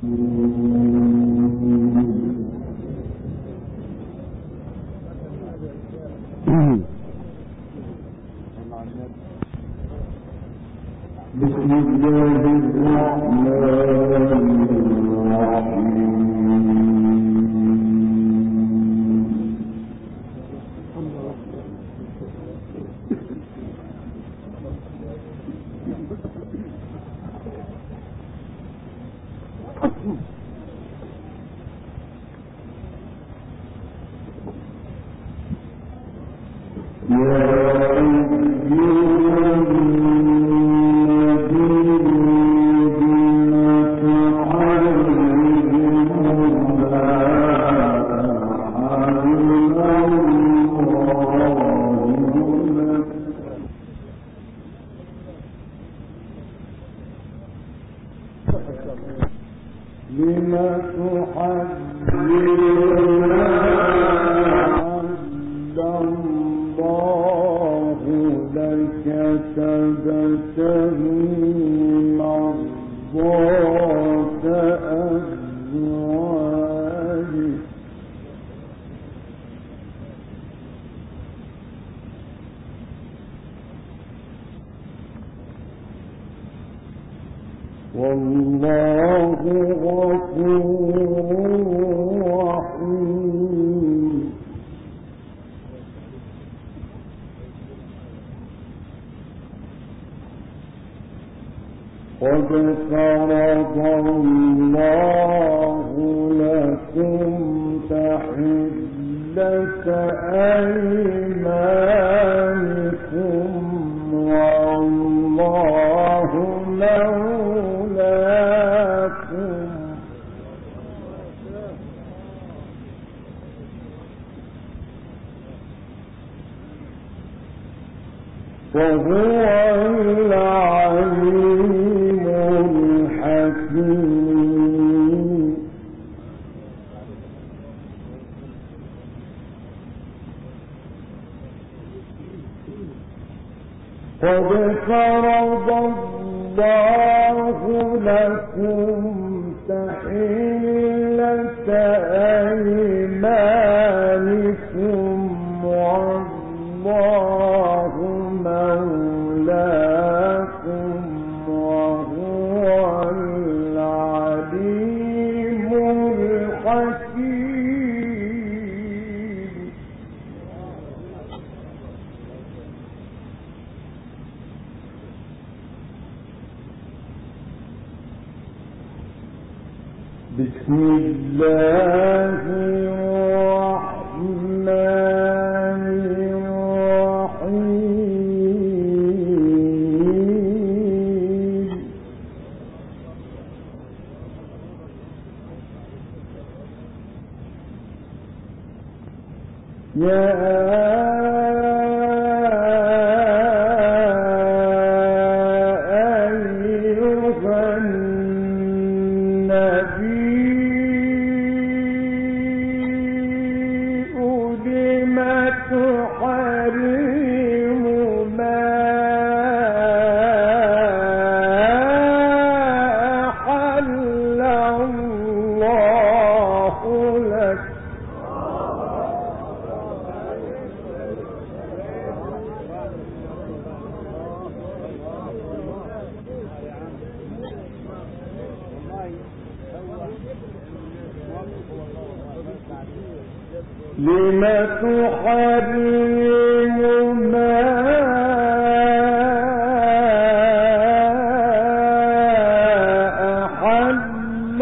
بسم الله الرحمن الرحيم. والله غفور رحيم. قد فرض الله لكم تحلة أيمانكم والله مولاكم وهو العليم الحكيم. قد فرض الله لكم تحلة أيمانكم والله مولاكم وهو العليم الحكيم. بسم الله الرحمن الرحيم. يا لم تحرم ما أحل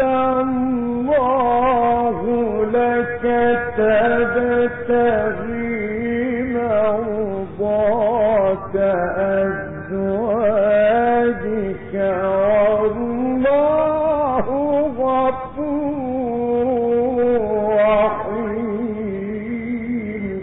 الله لك تبتغي مرضات أزواجك والله غفور رحيم.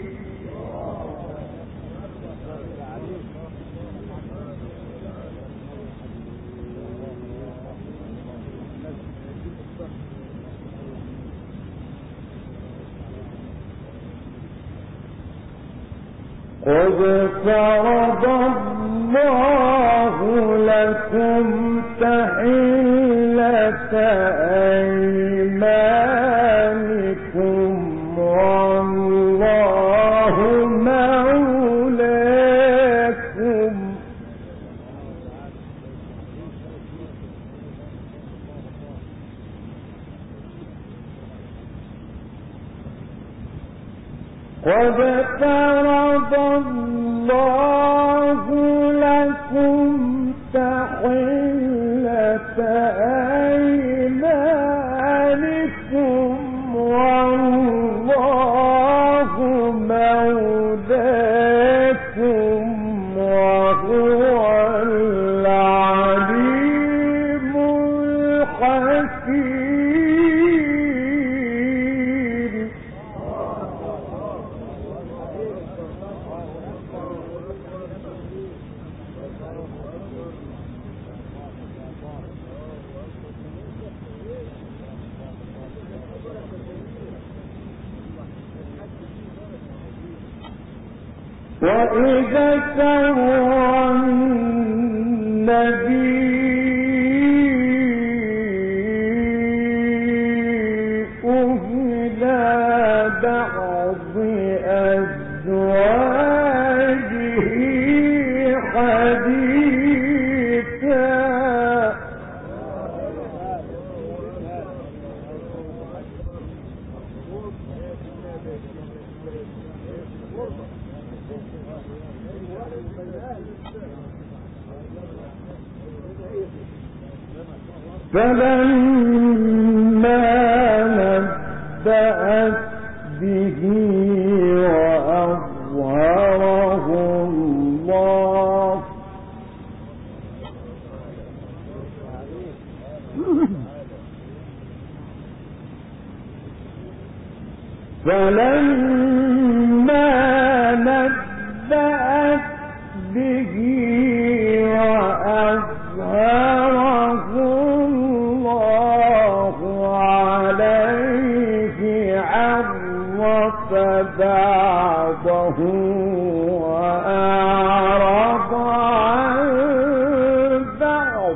قد فرض الله لكم تحلة أيمانكم والله مولاكم قد فرض الله لكم تحلة أيمانكم والله مولاكم وهو العليم الحكيم. وإذا سر النبي إلى بعض أزواجه حديثا فلما نبأت به وأظهره الله بعضه وأعرض عن بعض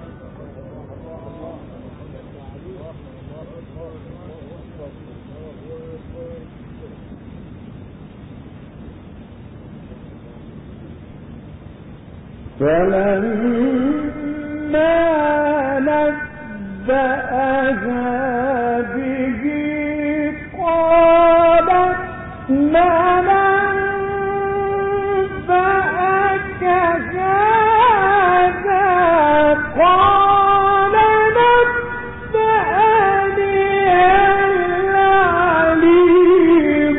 فلما نبأها به قالت ما نبأك هذا قال نبأني العليم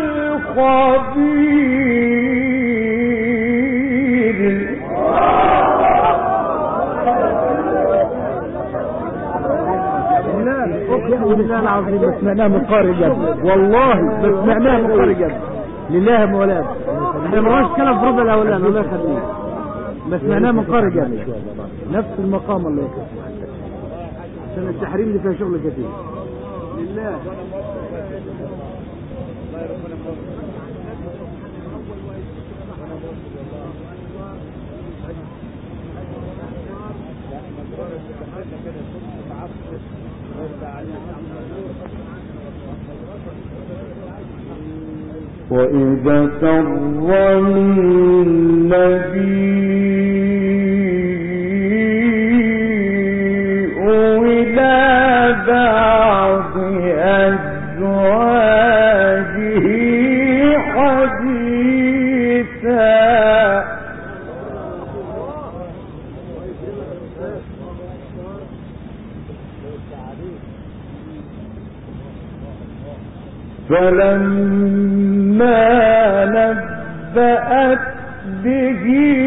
الخبير. لله العظيم ما سمعناه من قارئ جد، والله ما سمعناه من قارئ جد لله مولانا. احنا ما رأيش كلام في ربع الاولان الله يخليك، ما سمعناه من قارئ جد نفس المقام الله يكرمك عشان التحريم اللي فيها شغل كتير لله. وإذا سر النبي إلى بعض أزواجه حديثا فلما نبأت به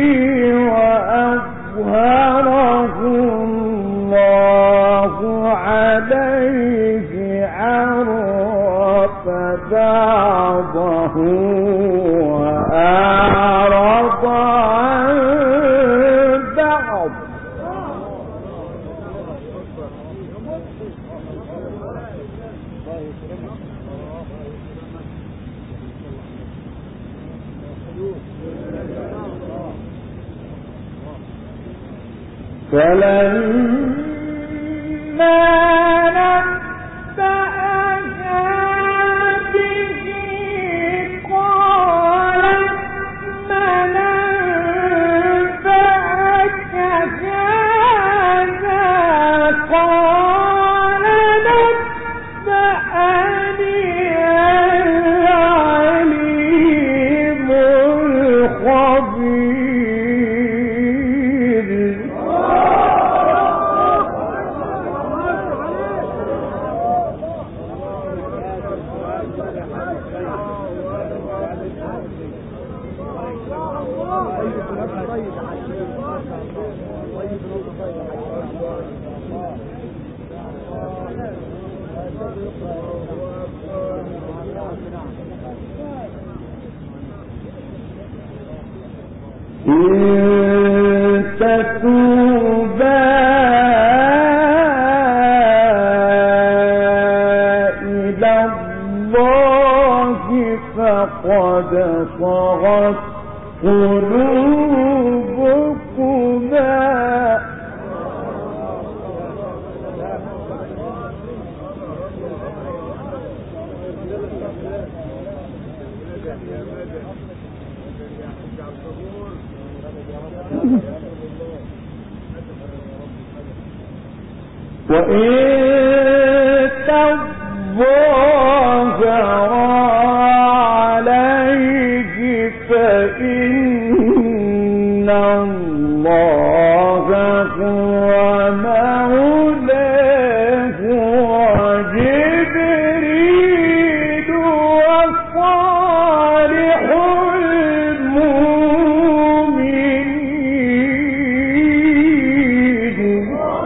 وأظهره الله عليه عرف بعضه وأعرض عن بعض فلما فقد صغت قلوبكما. وإن تظاهرا عليه فإن الله هو مولاه وجبريل وصالح المؤمنين.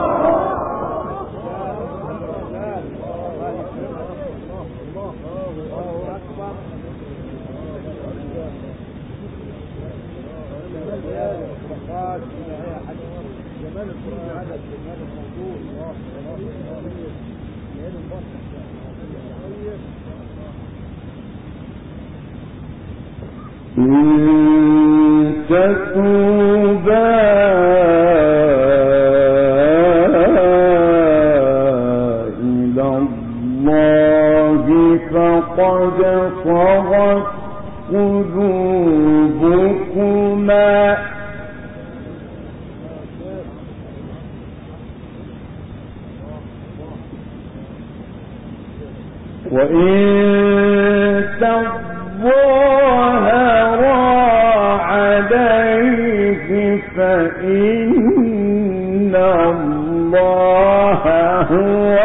إن تتوبا إلى الله فقد صغت قلوبكما. وإن تظاهرا عليه فإن الله هو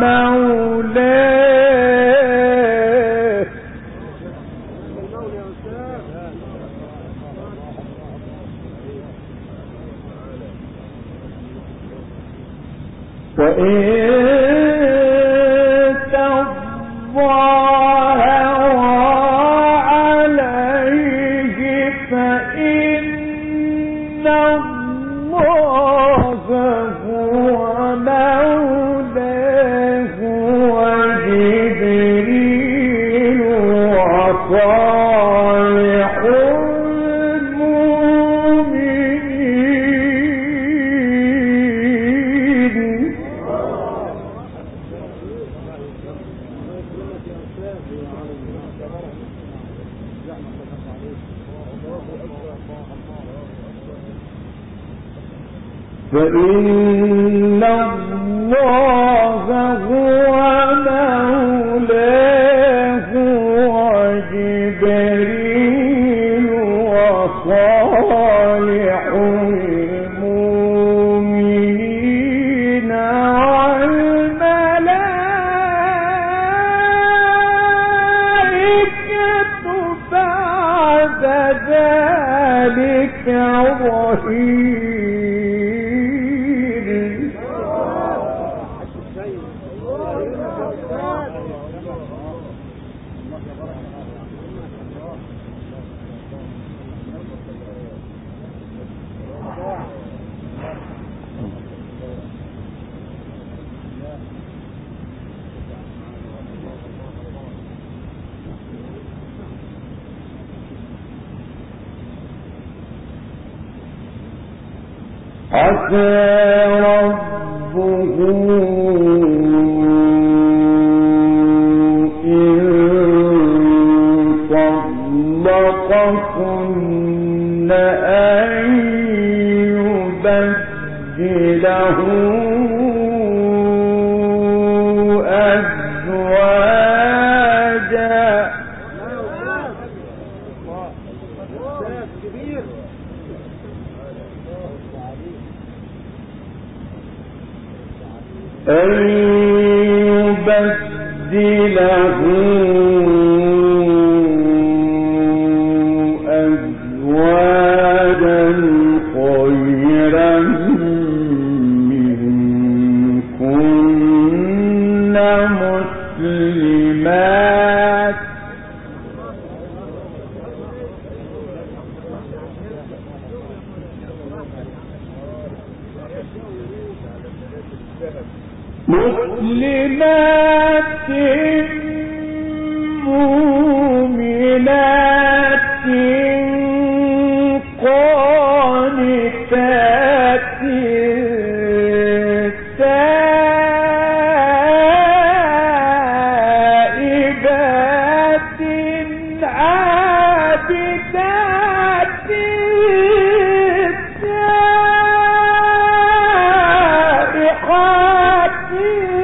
مولاه وإن فإن الله هو مولاه وجبريل وصالح المؤمنين والملائكة بعد ذلك ظهير. عسى ربه أن يبدله أزواجا خيرا منكن مسلمات مؤمنات قانتات تائبات عابدات سائحات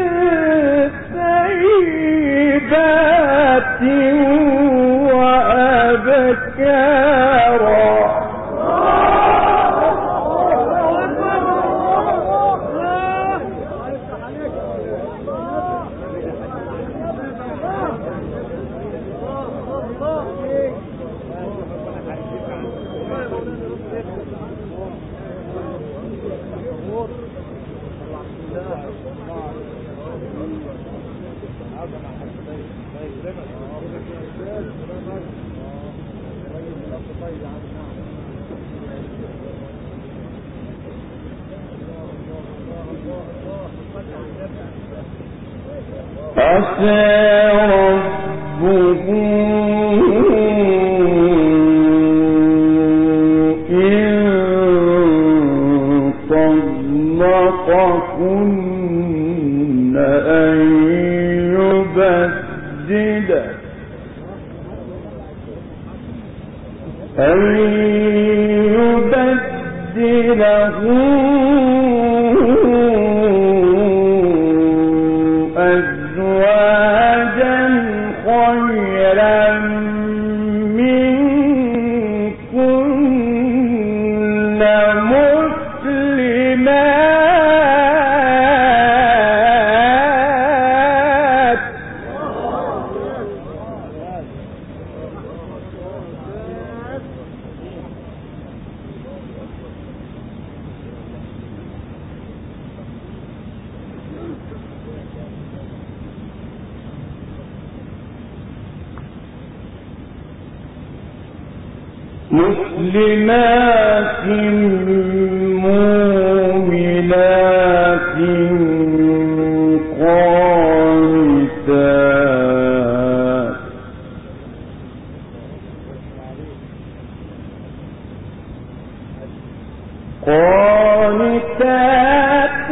سيدات وأبكارا عسى ربه إن طلقكن أن يبدله أزواجا خيرا منكن مسلمات مسلمات مؤمنات قانتات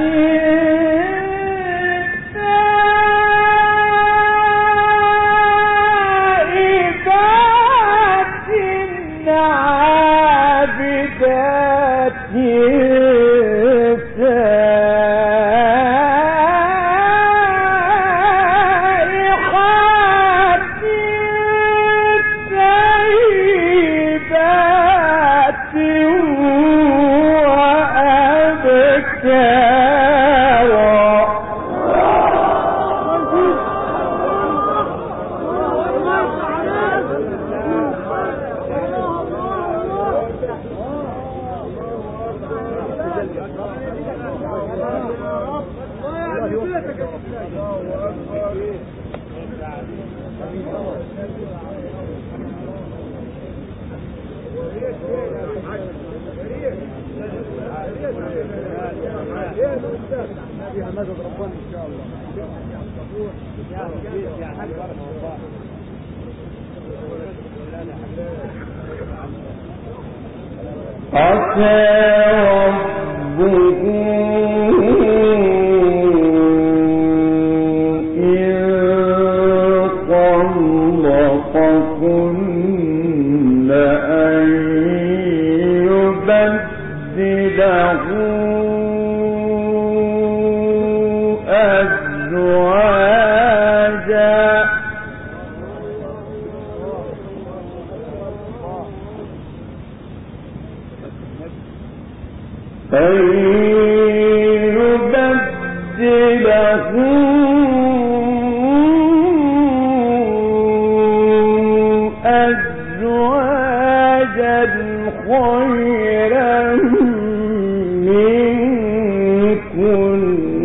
فيها مدد ربنا ان شاء الله. عسى ربه إن طلقكن أن يبدله أزواجا أزواجا خيرا منكن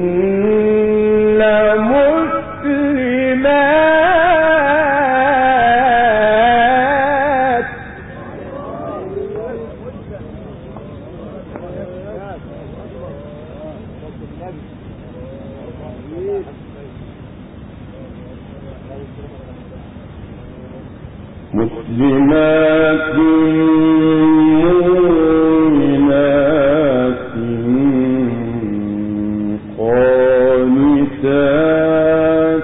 مسلمات مؤمنات قانتات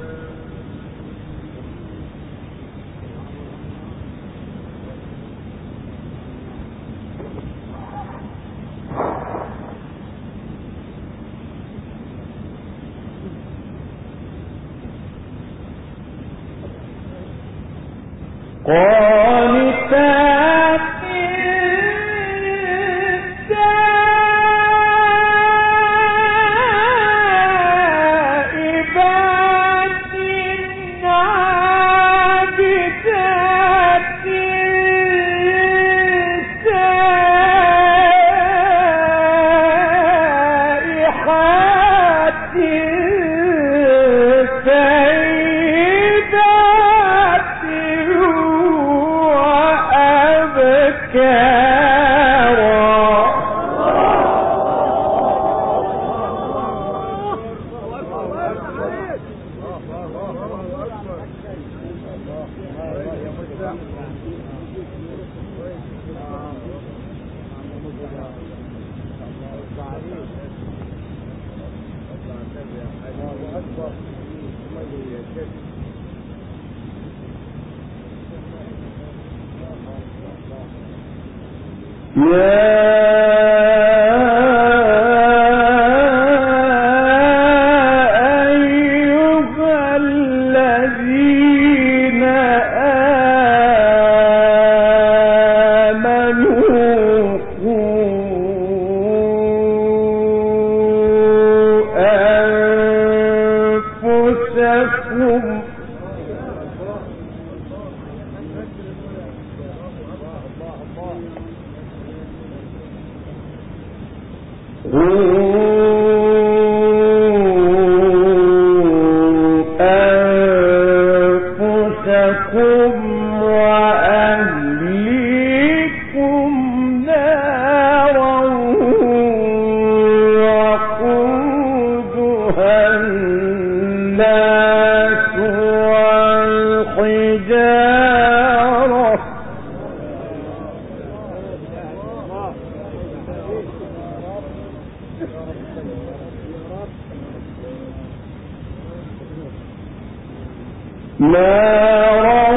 نارا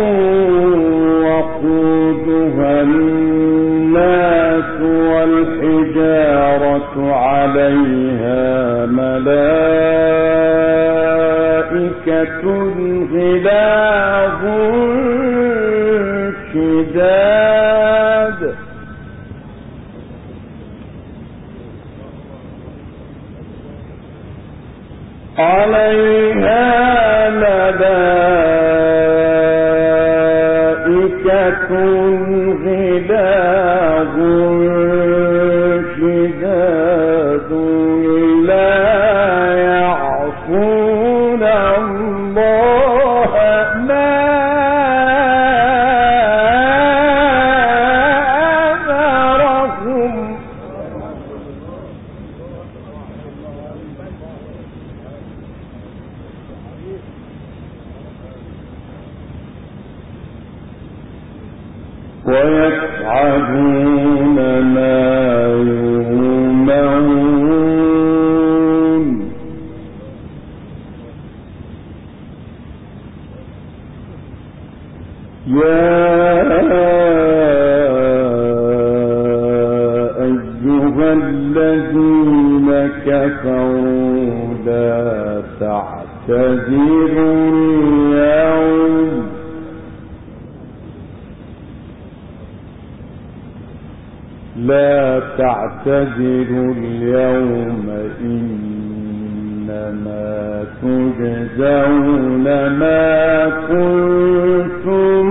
وقودها الناس والحجارة عليها ملائكة غلاظ شداد عليها ملائكة غلاظ شداد لا يعصون الله ما أمرهم ويفعلون ما يؤمرون يا أيها الذين كفروا لا تعتذروا اليوم لا تعتذروا اليوم إنما تجزون ما كنتم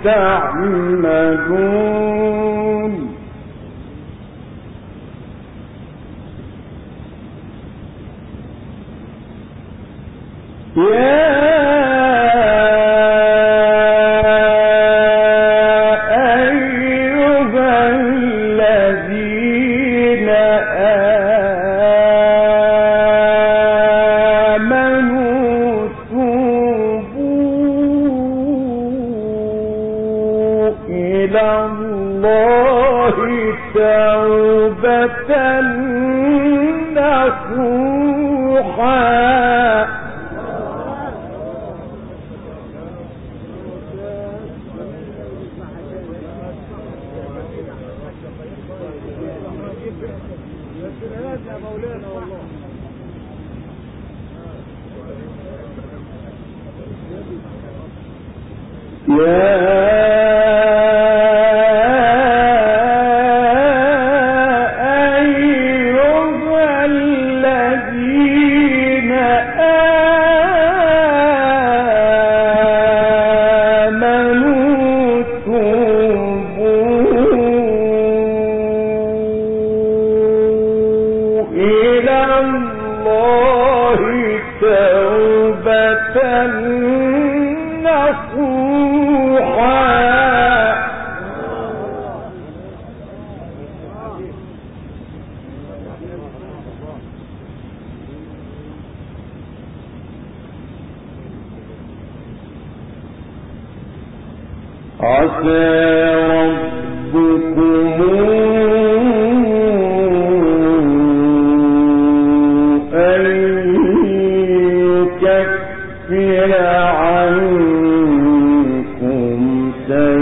تعملون عسى ربكم أن يكفر عنكم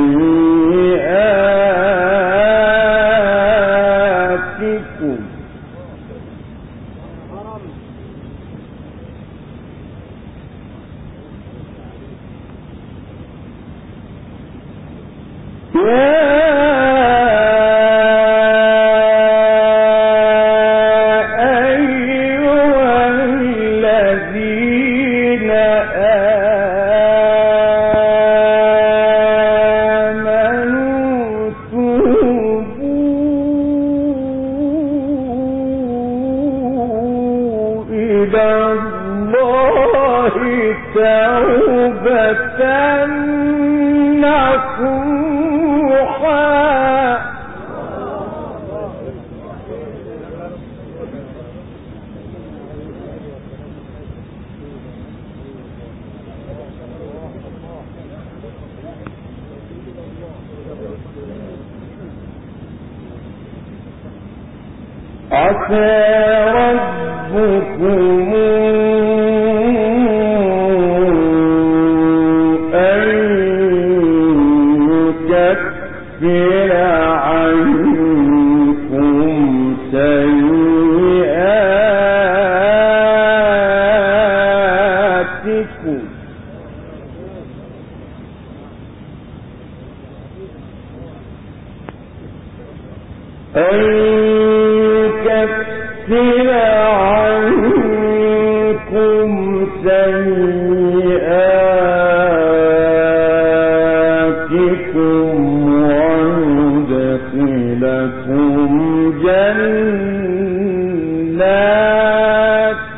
سيئاتكم عسى ربكم أن يكفر عنكم سيئاتكم ويدخلكم جنات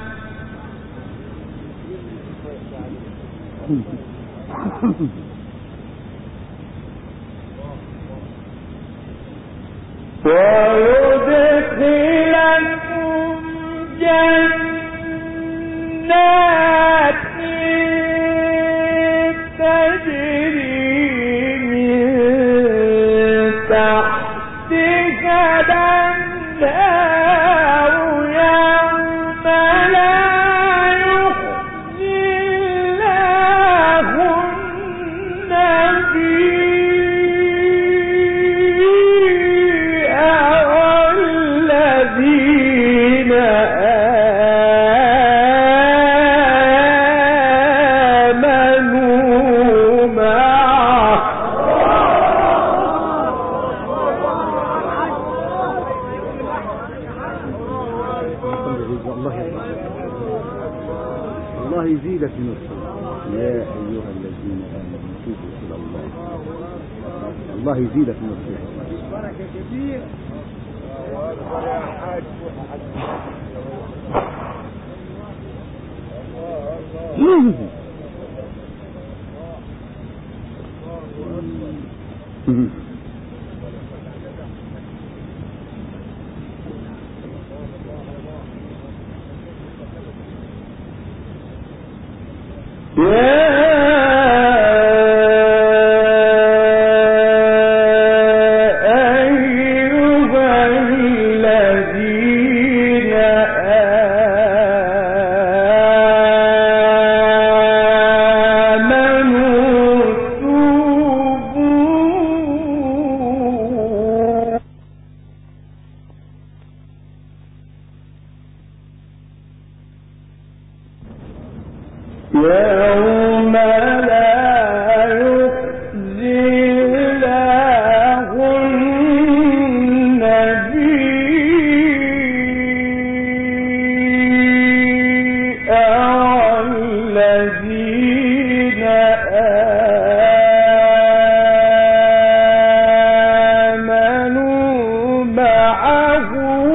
تجري من تحتها الأنهار يوم لا يخزي الله النبي والذين الله يزيدك من الصلاة. يا أيها الذين آمنوا توبوا إلى الله. الله يزيدك من الصلاة. بركة كبير. يوم لا يخزي الله النبي والذين آمنوا معه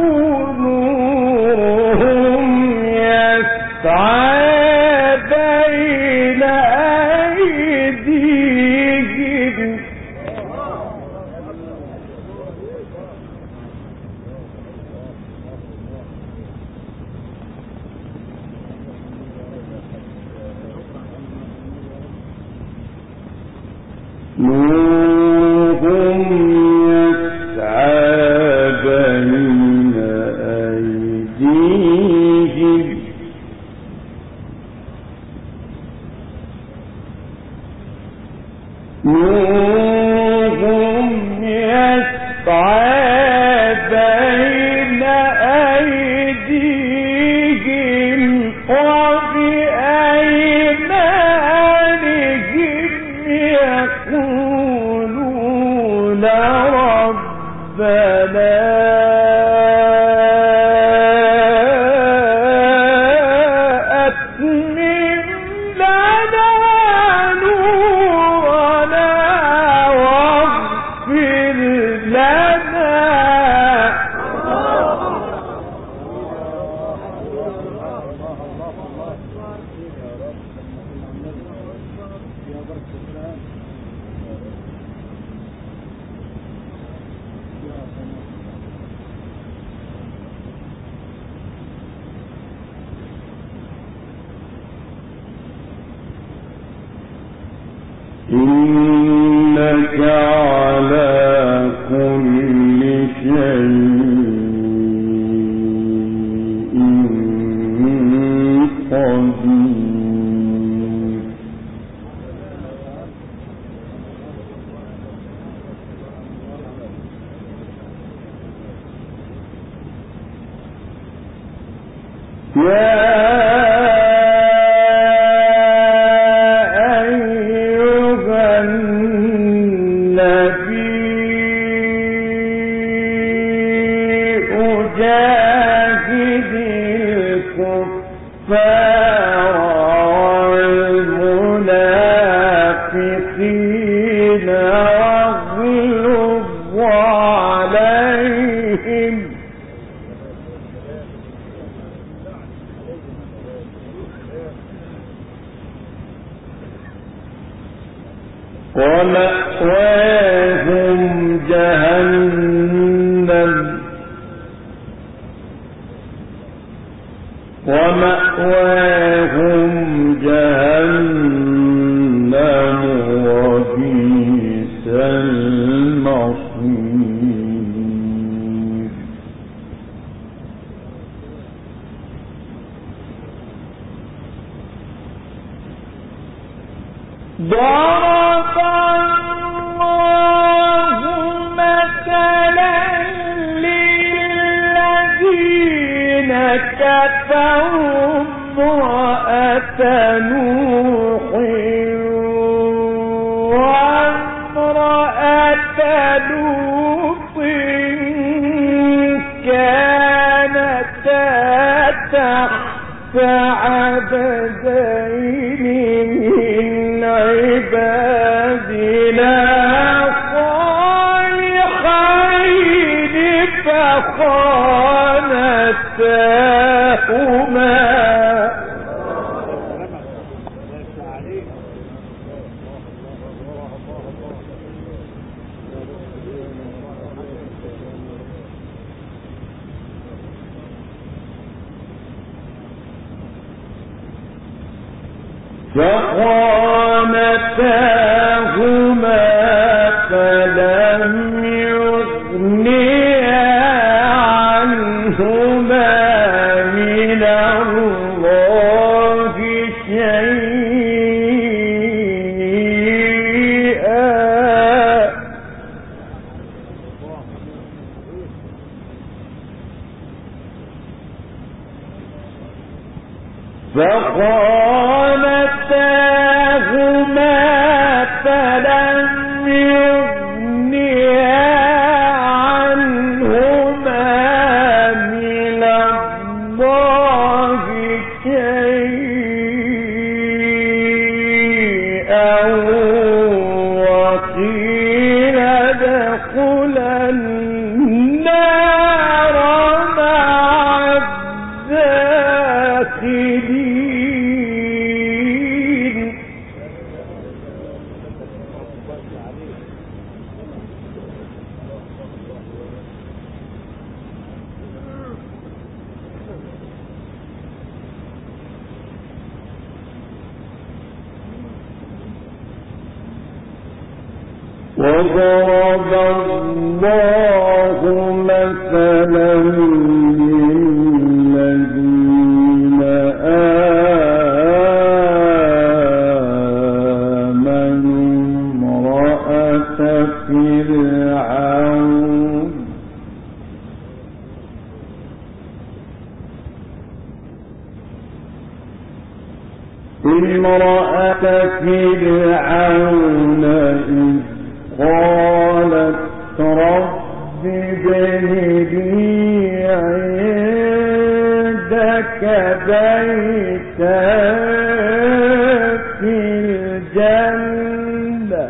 نورهم يسعى بين أيديهم نورهم يسعى بين أيديهم نورهم يسعى بين أيديهم وبأيمانهم يقولون ربنا أتمم لنا نورنا واغفر لنا إنك على كل شيء قدير والمنافقين واغلظ عليهم ومأواهم جهنم وبئس المصير ضرب الله مثلا للذين كفروا امرأة نوح وامرأة لوط كانتا تحت عبدين فخانتاهما فلم يغنيا عنهما من الله شيئا فخانتاهما فلم يغنيا عنهما من الله شيئا وقيل ادخلا النار مع الداخلين وضرب الله مثلا للذين آمنوا امرأة فرعون إذ قالت رب ابن لي عندك بيتا في الجنة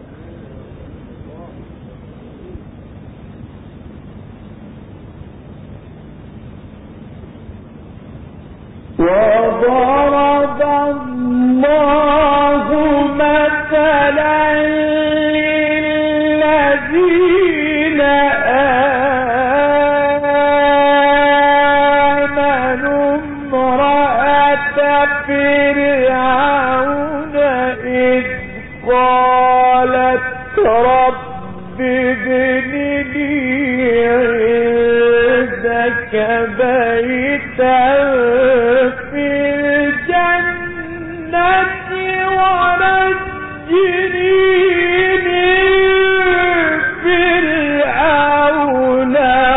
وضرب الله مثلا للذين آمنوا امرأة فرعون إذ قالت رب ابن لي عندك بيتا في الجنة ونجني من فرعون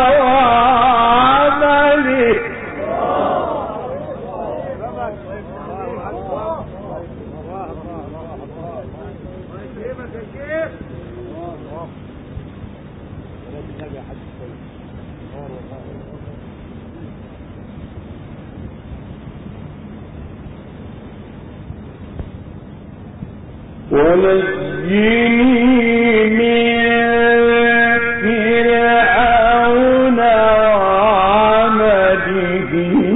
وعمله ونجني من فرعون وعمله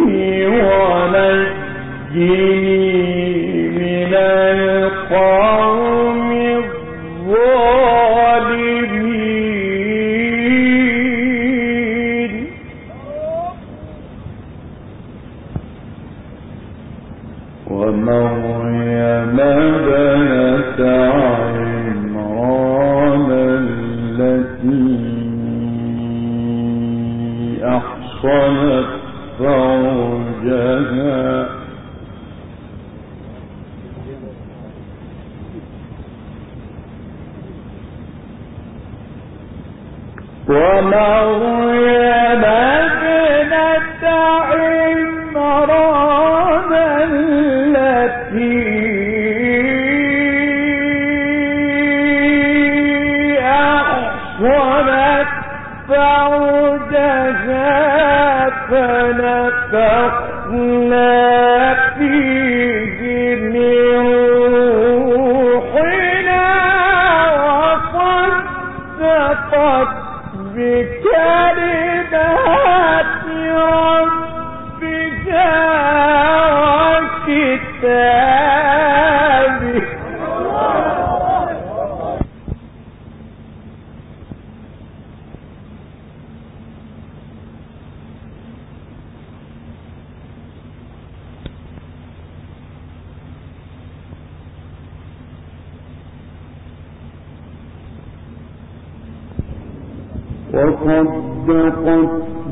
ونجني من القوم الظالمين ومريم بنت عمران التي أحصنت فرجها ومريم بنت عمران التي أحصنت فرجها فنفخنا فيه من روحنا وصدقت بكلمات ربها وكتابه وصدقت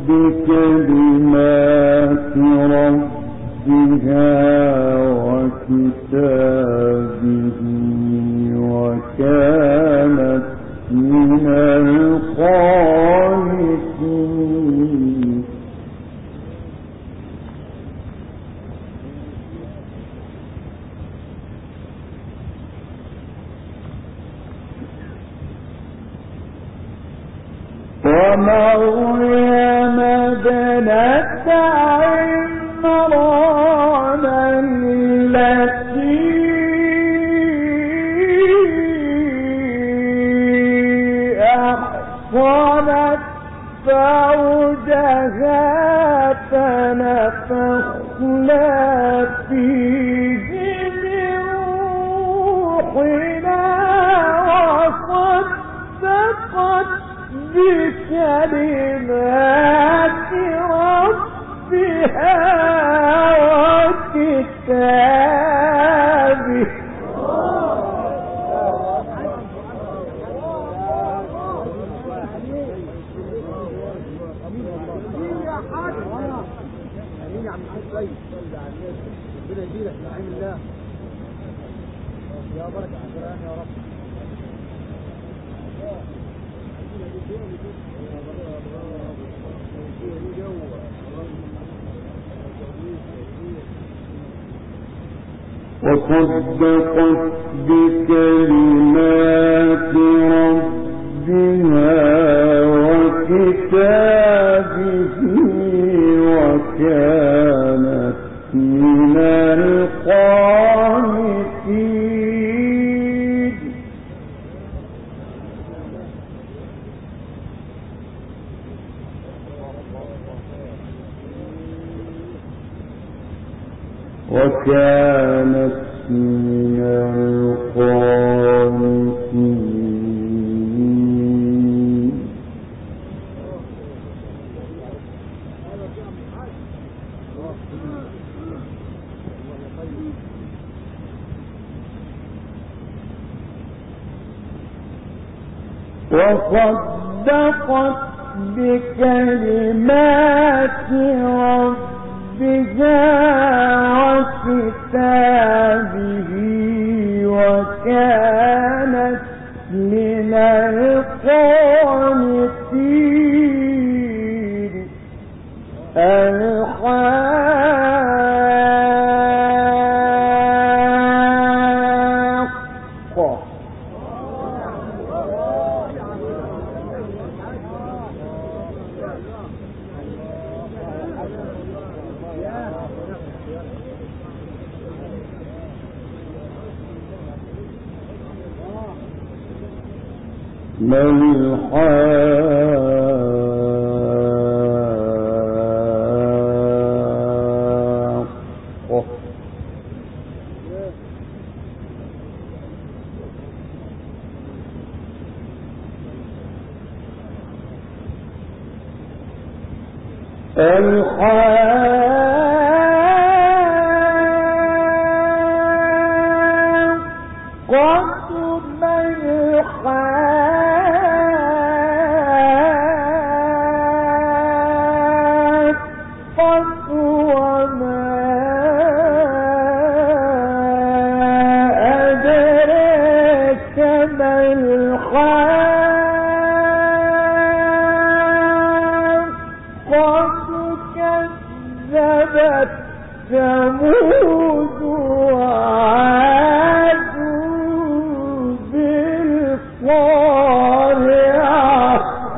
بكلمات ربها وكتابه وكانت من القانتين. ومريم ابنة عمران التي أحصنت فرجها فنفخنا فيه من روحنا وصدقت بكلمات ربها وكتابه وصدقت بكلمات ربها وكتابه وكانت من القانتين. وكانت من القانتين. وصدقت بكلمات ربها وكتابه وكانت من القانتين. الحاقة ما الحاقة ثمود وعاد بالقارعة.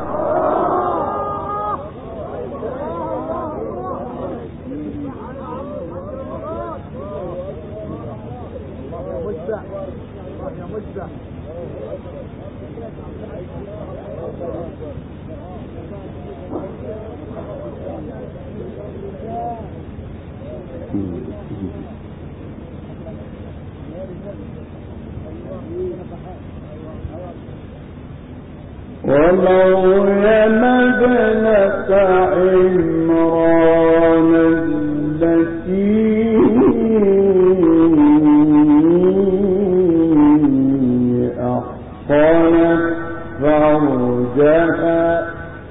ومريم ابنة عمران التي أحصنت فرجها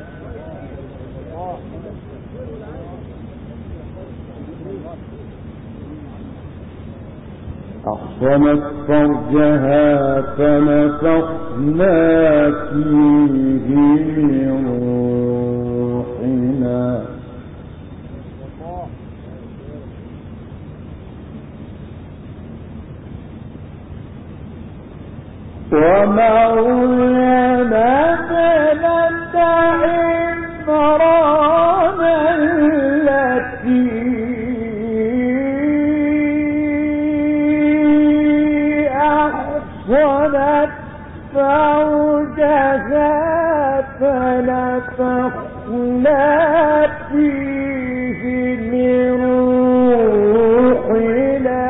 أحصنت فرجها فنفخنا فيه من روحنا ومريم ابنة عمران التي أحصنت فرجها فنفخنا فيه من روحنا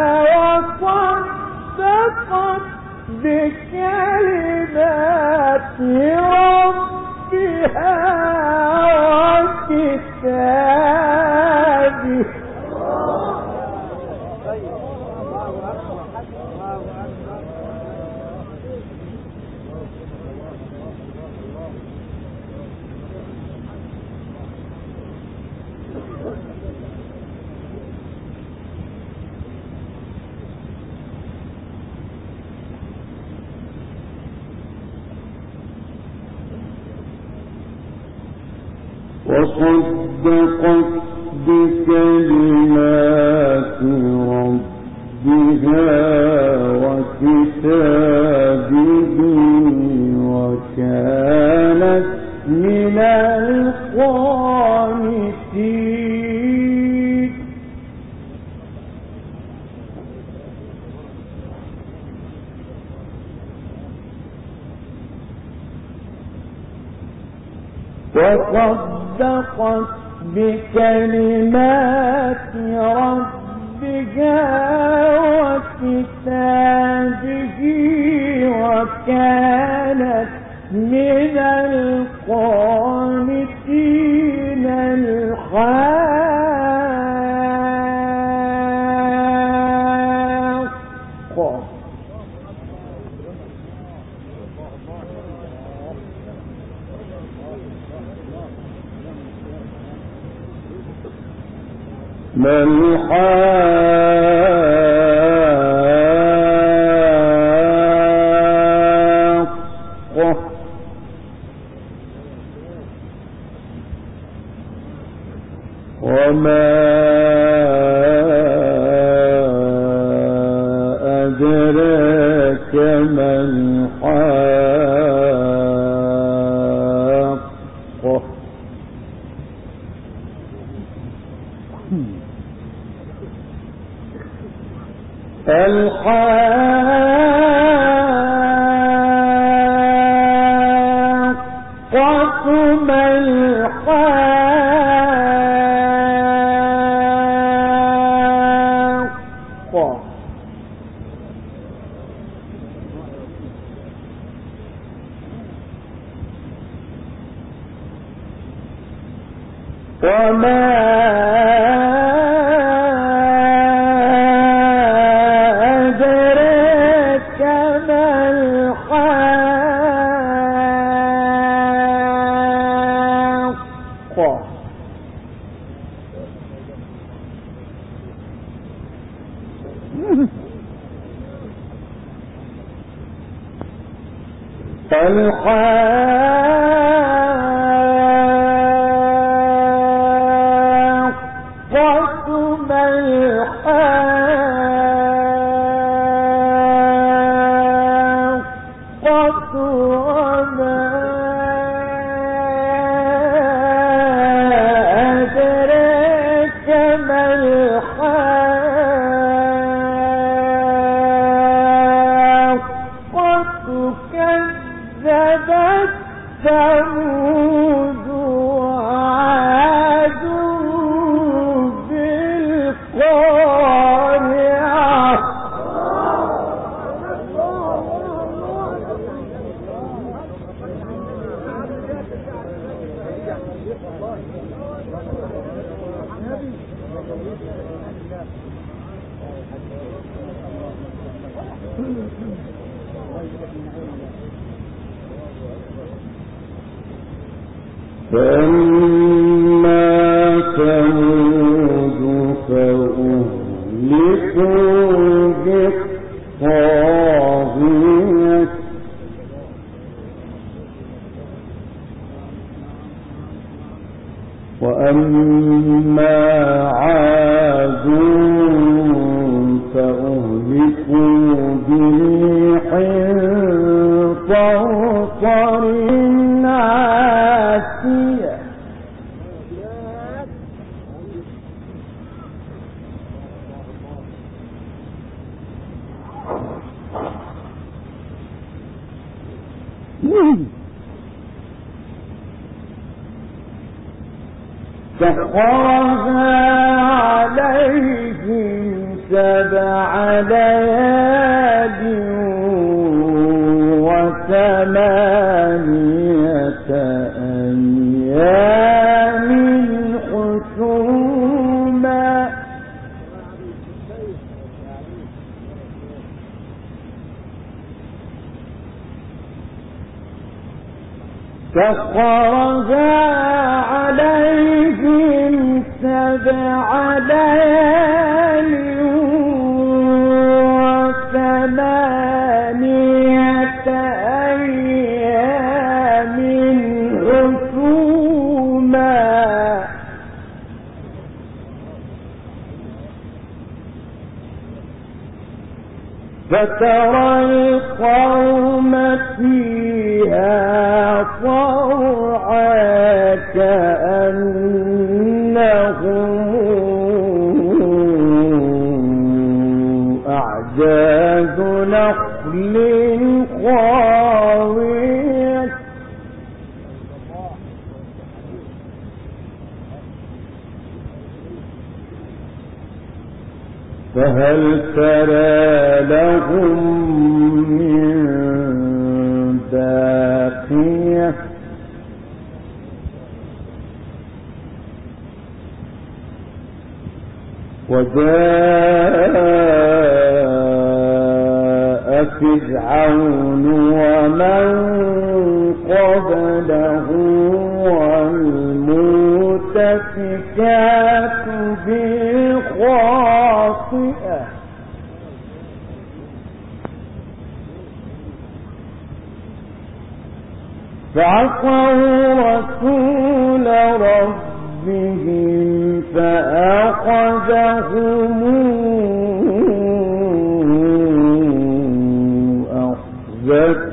وصدقت بكلمات ربها وكتابه وصدقت بكلمات ربها وكتابه وكانت من القانتين وصدقت بكلمات ربها وكتابه وكانت من القانتين الحاقة ما الحاقة وما أدراك ما الحاقة الحاقة ما الحاقة وما أدراك ما الحاقة الحاقة ما الحاقة وما أدراك ما الحاقة كذبت ثمود وعاد بالقارعة فأما ثمود فأهلكوا الطاغية وأما عاد فأهلكوا بريح صرصر عاتية سخرها عليهم 7 ليال و8 أيام حسوما سخرها عليهم 7 ليال و8 أيام حسوما فترى القوم فيها صرعى كأنهم أعجاز نخل خاوية فهل ترى لهم من باقية وجاء فرعون ومن قبله والمؤتفكات بالخاطئة فعصوا رسول ربهم فأخذهم أخذة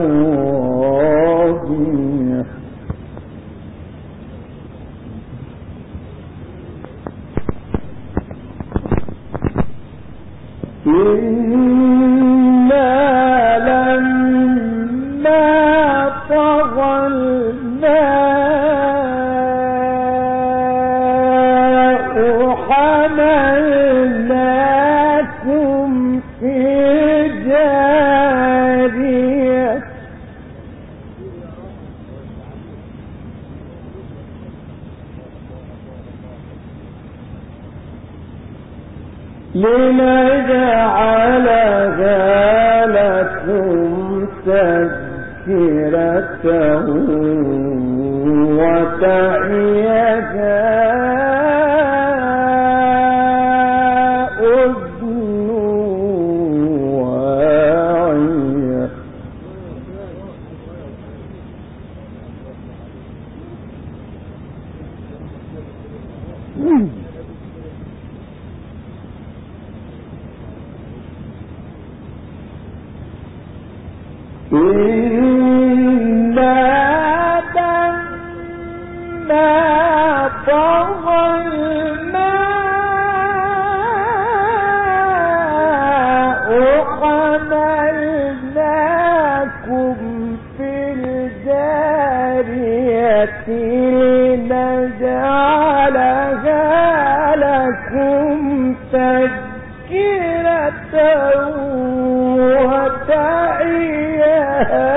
رابية إنا لما طغى الماء حملناكم في جارية لنجعلها لكم تذكرة وتعيها أذن واعية إنا لما طغى الماء حملناكم في الجارية لنجعلها لكم تذكرة وتعيها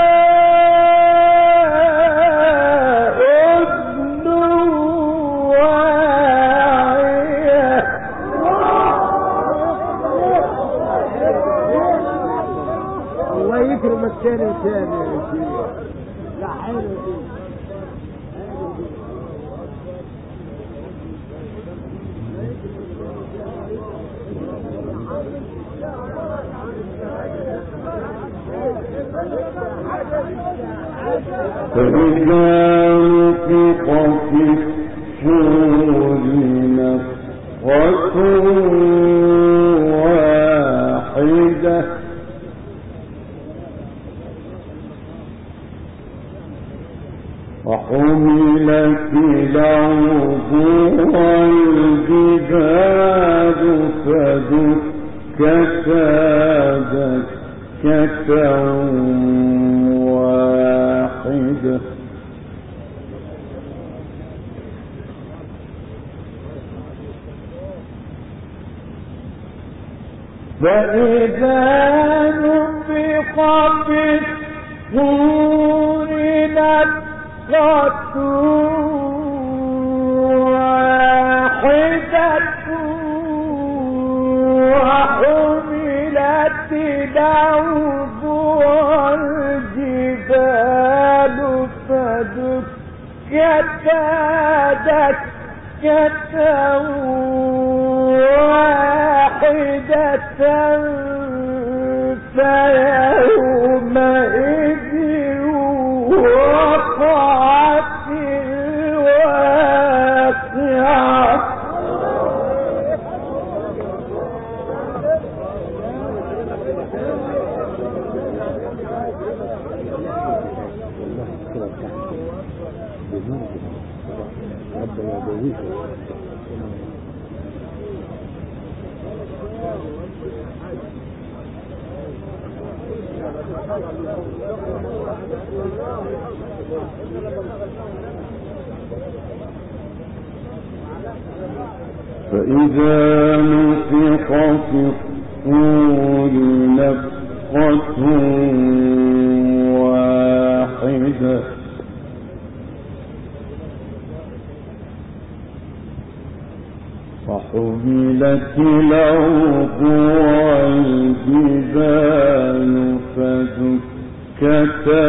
أذن واعية الله يكرمك تاني تاني يا شيخ. لا حلو دي. فإذا نفخ في الصور نفخة واحدة وحملت الأرض والجبال فدكتا دكة واحدة فإذا نفخ في الصور نفخة واحدة وحملت الأرض والجبال فدكتا دكة واحدة فيومئذ وقعت الواقعة فإذا نفخ في الصور نفخة واحدة وحملت الأرض والجبال فدكتا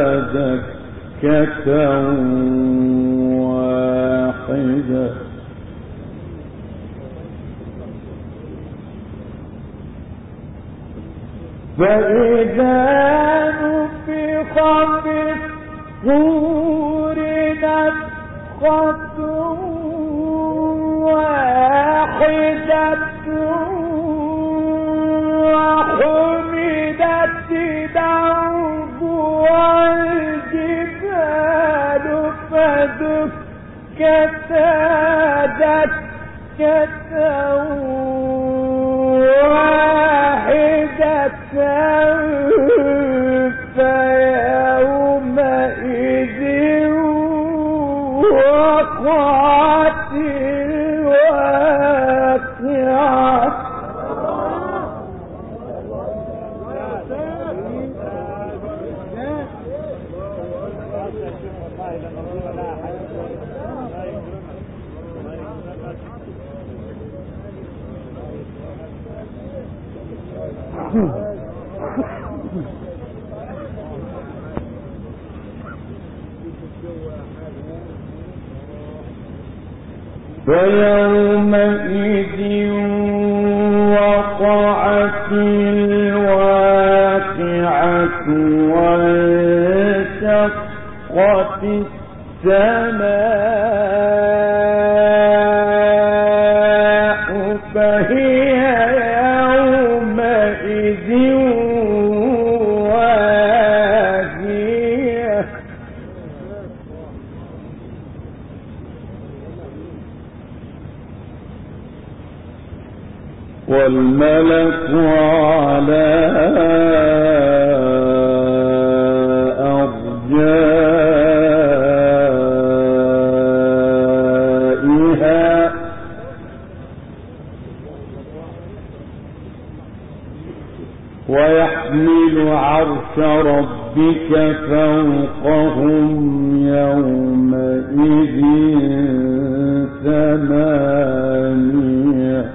دكة واحدة فإذا نفخ في الصور نفخة واحدة وحملت الأرض والجبال فدكتا دكة واحدة فيومئذ وقعت الواقعة فيومئذ وقعت الواقعة وانشقت السماء فهي يومئذ واهية والملك على أرجائها ويحمل عرش ربك فوقهم يومئذ ثمانية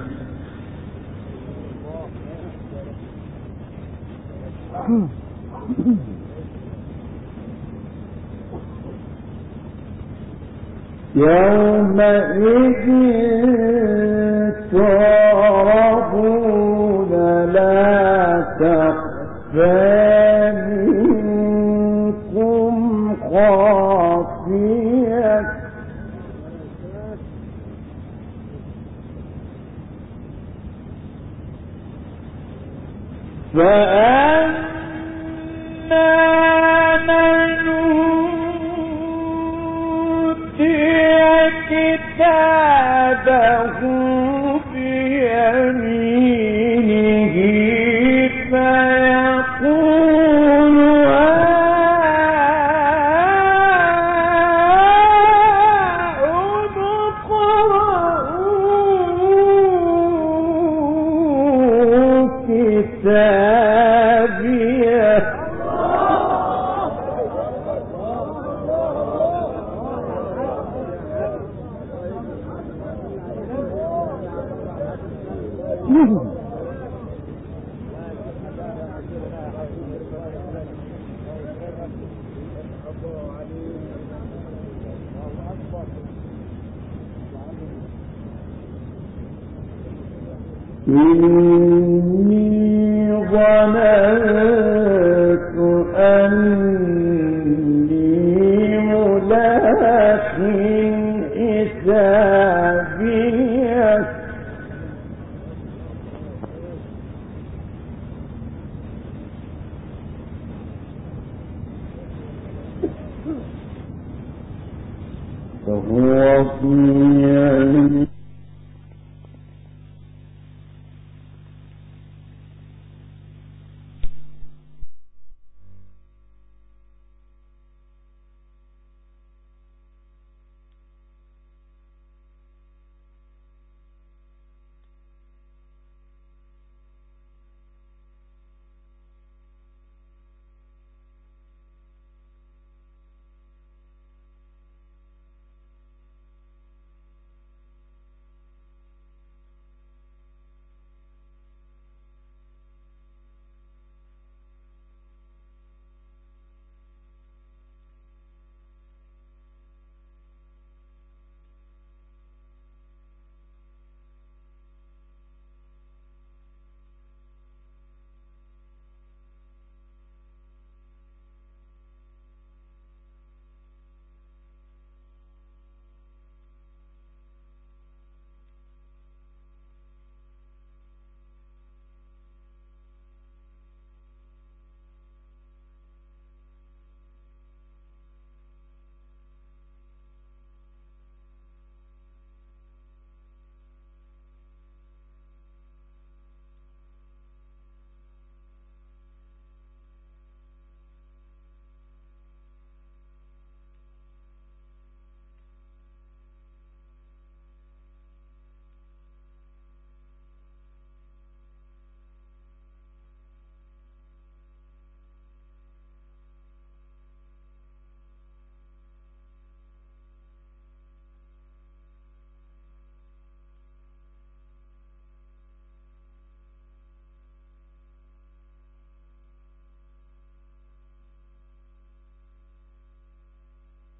يومئذ تعرضون لا تخفى منكم خافية فأما من أوتي كتابه بيمينه فيقول هاؤم اقرءوا كتابيه إني ظننت أني ملاق حسابيه فهو في